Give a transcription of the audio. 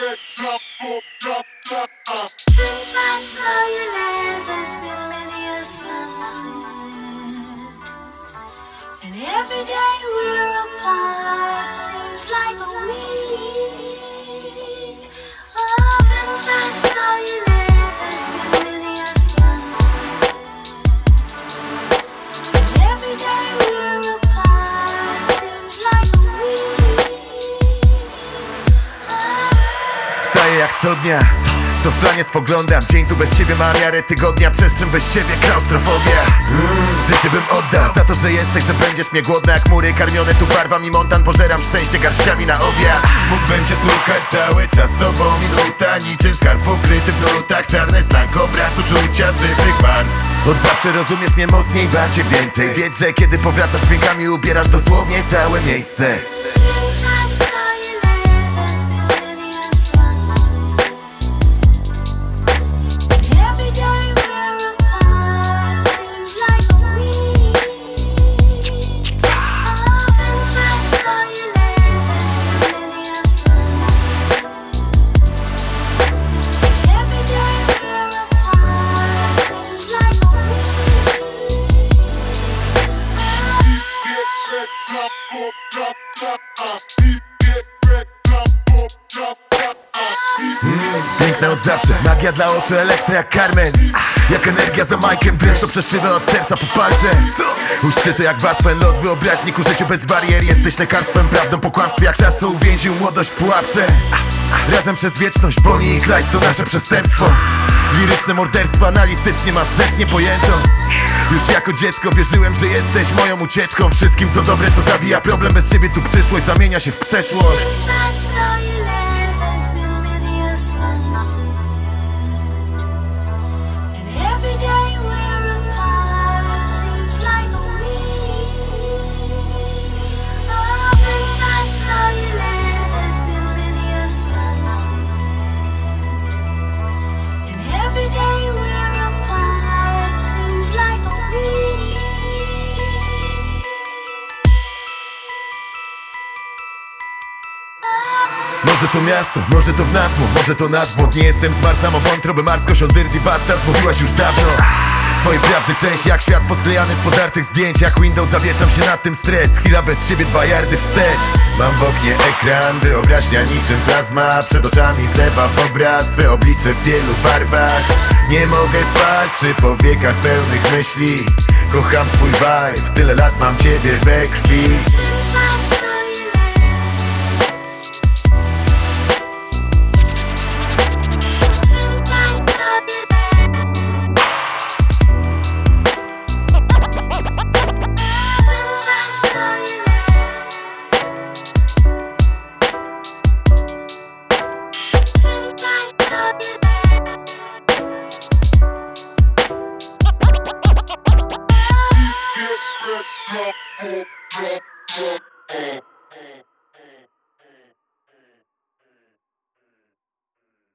Since I saw you last, there's been many a sunset, and every day we're apart seems like a week. Oh, since I saw you last, there's been many a sunset, and every day we're apart seems like a week. Wstaję jak co dnia, co w planie spoglądam. Dzień tu bez ciebie ma miarę tygodnia. Przestrzeń bez ciebie, klaustrofobia. Życie bym oddał za to, że jesteś, że będziesz mnie głodna jak mury karmione tu barwami montan. Pożeram szczęście garściami na obiad. Mógłbym cię słuchać cały czas, tobą minuta. Niczym skarb pokryty w nutach. Czarny znak, obraz uczucia z żywych barw. Od zawsze rozumiesz mnie mocniej, bardziej, więcej. Wiedz, że kiedy powracasz dźwiękami, ubierasz dosłownie całe miejsce. Since I saw you last, there's been many a sunset, and every day we're apart seems like a week. Oh, since I saw you last, there's been many a sunset, and every day we're apart seems like a Piękna od zawsze, magia dla oczu, elektry jak Carmen. Jak energia za Mike'em, dress to przeszywa od serca po palce. Uczcie to jak waspen, lot wyobraźni ku życiu bez barier. Jesteś lekarstwem, prawdą po kłamstwie, jak czas uwięził młodość w pułapce. Razem przez wieczność, Bonnie i Clyde to nasze przestępstwo. Liryczne morderstwo, analitycznie masz rzecz niepojętą. Już jako dziecko wierzyłem, że jesteś moją ucieczką. Wszystkim co dobre, co zabija problem. Bez ciebie tu przyszłość zamienia się w przeszłość. Since I saw you last, there's been many a sunset, and every day we're apart seems like a week. Oh, since I saw you last, there's been many a sunset, and every day we're apart seems like a week. Może to miasto, może to w nas, może to nasz błąd. Nie jestem z Marsa, mam wątrobę marską, old dirty bastard, mówiłaś już dawno. Twoje prawdy część jak świat posklejany z podartych zdjęć. Jak Windows zawieszam się nad tym stres. Chwila bez ciebie 2 yardy wstecz. Mam w oknie ekran, wyobraźnia niczym plazma. Przed oczami zlewa w obraz twe oblicze w wielu barwach. Nie mogę spać przy powiekach pełnych myśli. Kocham twój vibe, tyle lat mam ciebie we krwi. Since I saw you last.